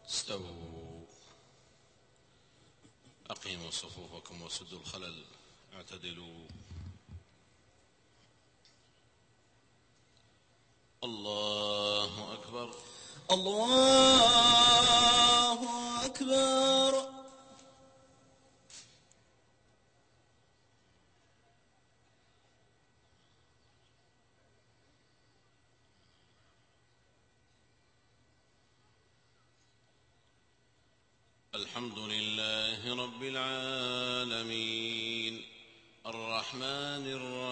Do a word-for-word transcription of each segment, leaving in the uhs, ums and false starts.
استووا. أقيموا صفوفكم وسدوا الخلل. اعتدلوا. الله أكبر. الله أكبر. الحمد لله رب العالمين الرحمن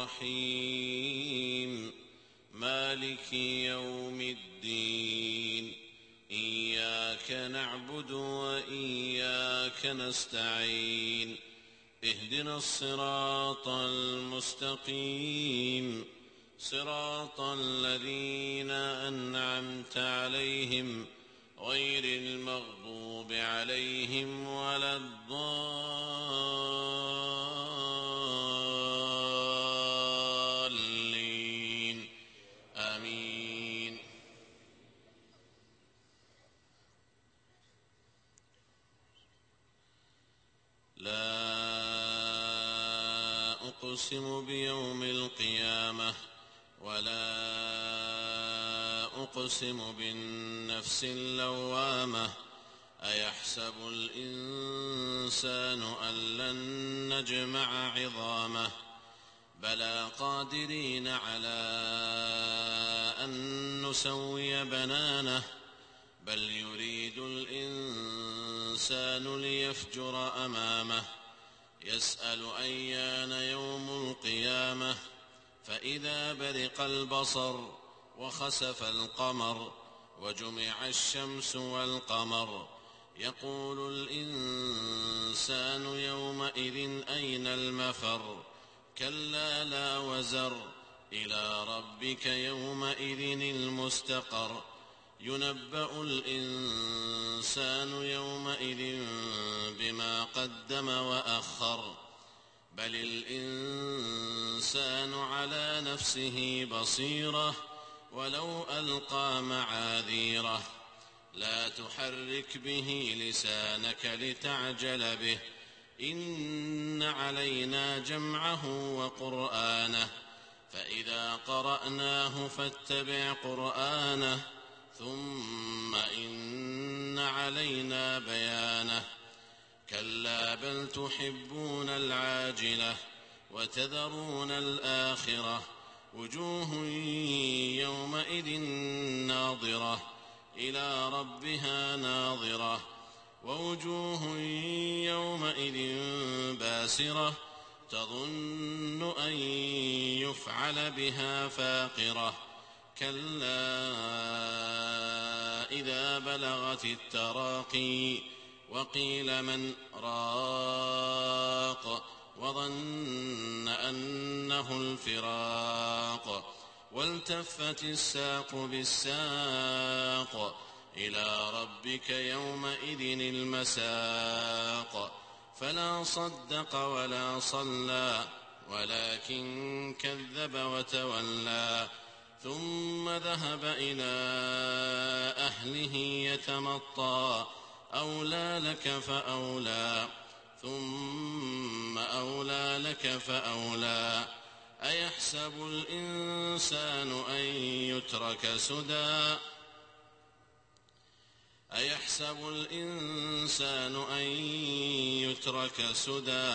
الرحيم مالك يوم الدين إياك نعبد وإياك نستعين اهدنا الصراط المستقيم صراط الذين أنعمت عليهم غير المغضوب عليهم ولا الضالين آمين. لا أقسم بيوم القيامة ولا أقسم بالنفس اللوامة أيحسب الإنسان أن لن نجمع عظامه بلى قادرين على أن نسوي بنانه بل يريد الإنسان ليفجر أمامه يسأل أيان يوم القيامة فإذا برق البصر وخسف القمر وجمع الشمس والقمر يقول الإنسان يومئذ أين المفر كلا لا وزر إلى ربك يومئذ المستقر ينبأ الإنسان يومئذ بما قدم وأخر بل الإنسان على نفسه بصيرة ولو ألقى معاذيره لا تحرك به لسانك لتعجل به إن علينا جمعه وقرآنه فإذا قرأناه فاتبع قرآنه ثم إن علينا بيانه كلا بل تحبون العاجلة وتذرون الآخرة وجوه يومئذ ناظرة إلى ربها ناظرة ووجوه يومئذ باسرة تظن أن يفعل بها فاقرة كلا إذا بلغت التراقي وقيل من راق وظن أنه الفراق والتفت الساق بالساق إلى ربك يومئذ المساق فلا صدق ولا صلى ولكن كذب وتولى ثم ذهب إلى أهله يتمطى أولى لك فأولى ثم أولى لك فأولى أيحسب الإنسان أن يترك سدى أيحسب الإنسان أن يترك سدى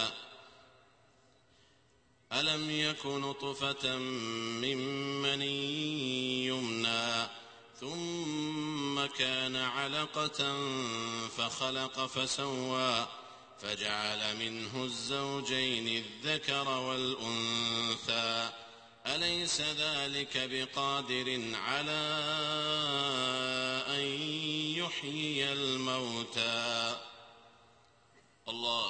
ألم يك نطفة من مني يمنى ثم كان علقة فخلق فسوى فجعل منه الزوجين الذكر والأنثى أليس ذلك بقادر على أن يحيي الموتى. الله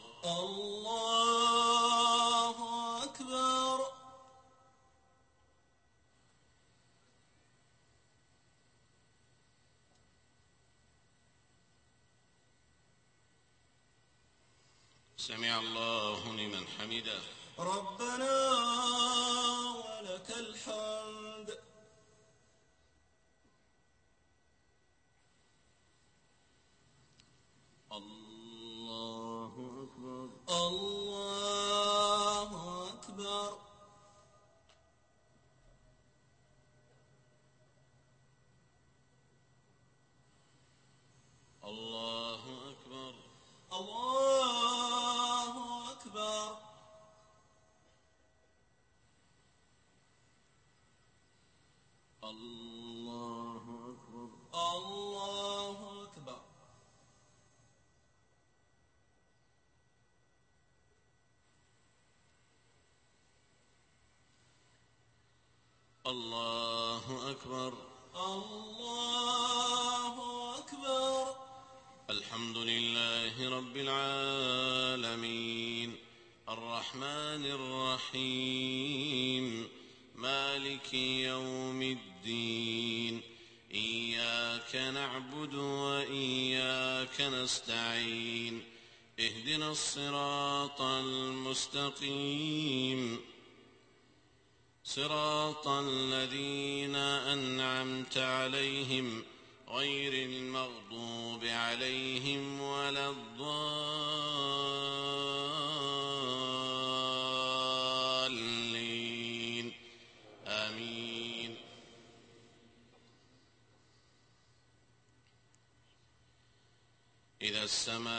الله أكبر. سمع الله لمن حمده. ربنا ولك الحمد. الله أكبر. الله أكبر. الله أكبر. الله أكبر. الله أكبر. الله أكبر. الله أكبر. الحمد لله رب العالمين الرحمن الرحيم مالك يوم الدين إياك نعبد وإياك نستعين اهدنا الصراط المستقيم صراط الذين أنعمت عليهم غير المغضوب عليهم ولا الضالين آمين. إذا السماء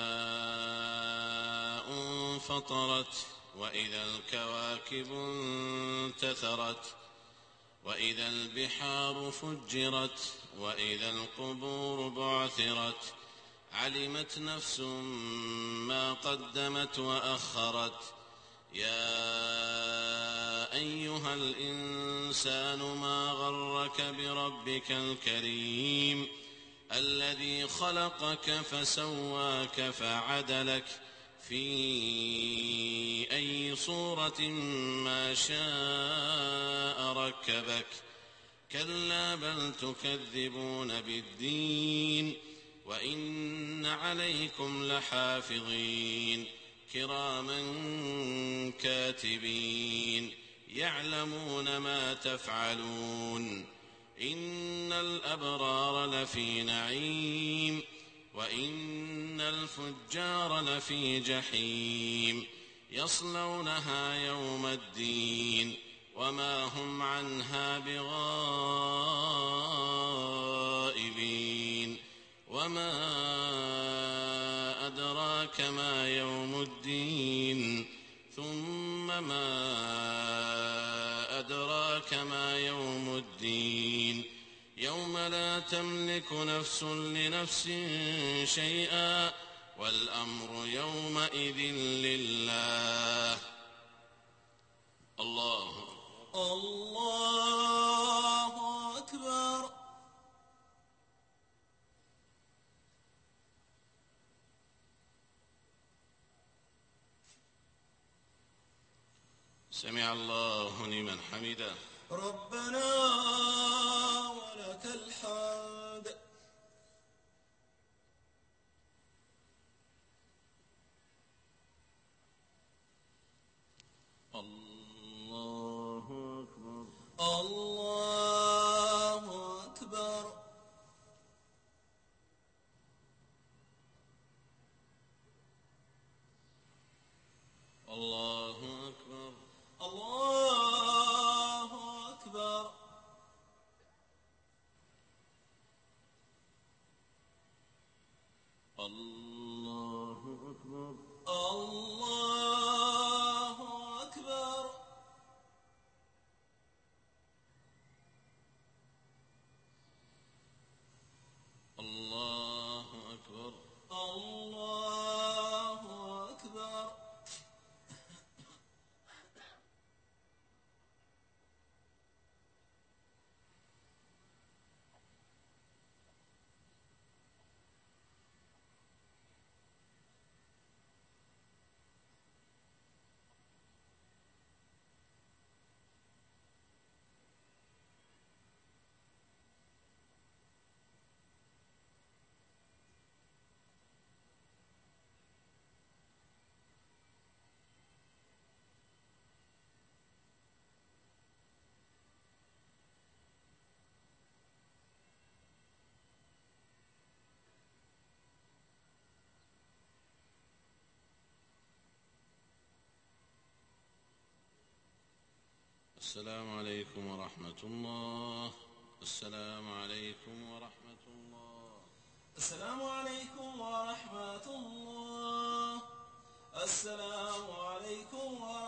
انفطرت وإذا الكواكب انتثرت وإذا البحار فجرت وإذا القبور بعثرت علمت نفس ما قدمت وأخرت. يا أيها الإنسان ما غرك بربك الكريم الذي خلقك فسواك فعدلك في أي صورة ما شاء ركبك. كلا بل تكذبون بالدين وإن عليكم لحافظين كراما كاتبين يعلمون ما تفعلون. إن الأبرار لفي نعيم وإن الفجار لفي جحيم يصلونها يوم الدين وما هم عنها بغائبين. وما أدراك ما يوم الدين ثم ما أدراك ما يوم الدين يوم لا تملك نفس لنفس شيئا والأمر يومئذ لله. الله الله أكبر. سمع الله لمن حمده. ربنا ولك الحمد. الله أكبر. الله أكبر. الله أكبر. الله أكبر. الله أكبر. الله أكبر. الله أكبر. الله أكبر. السلام عليكم ورحمة الله. السلام عليكم ورحمة الله. السلام عليكم ورحمة الله. السلام عليكم ورحمة الله.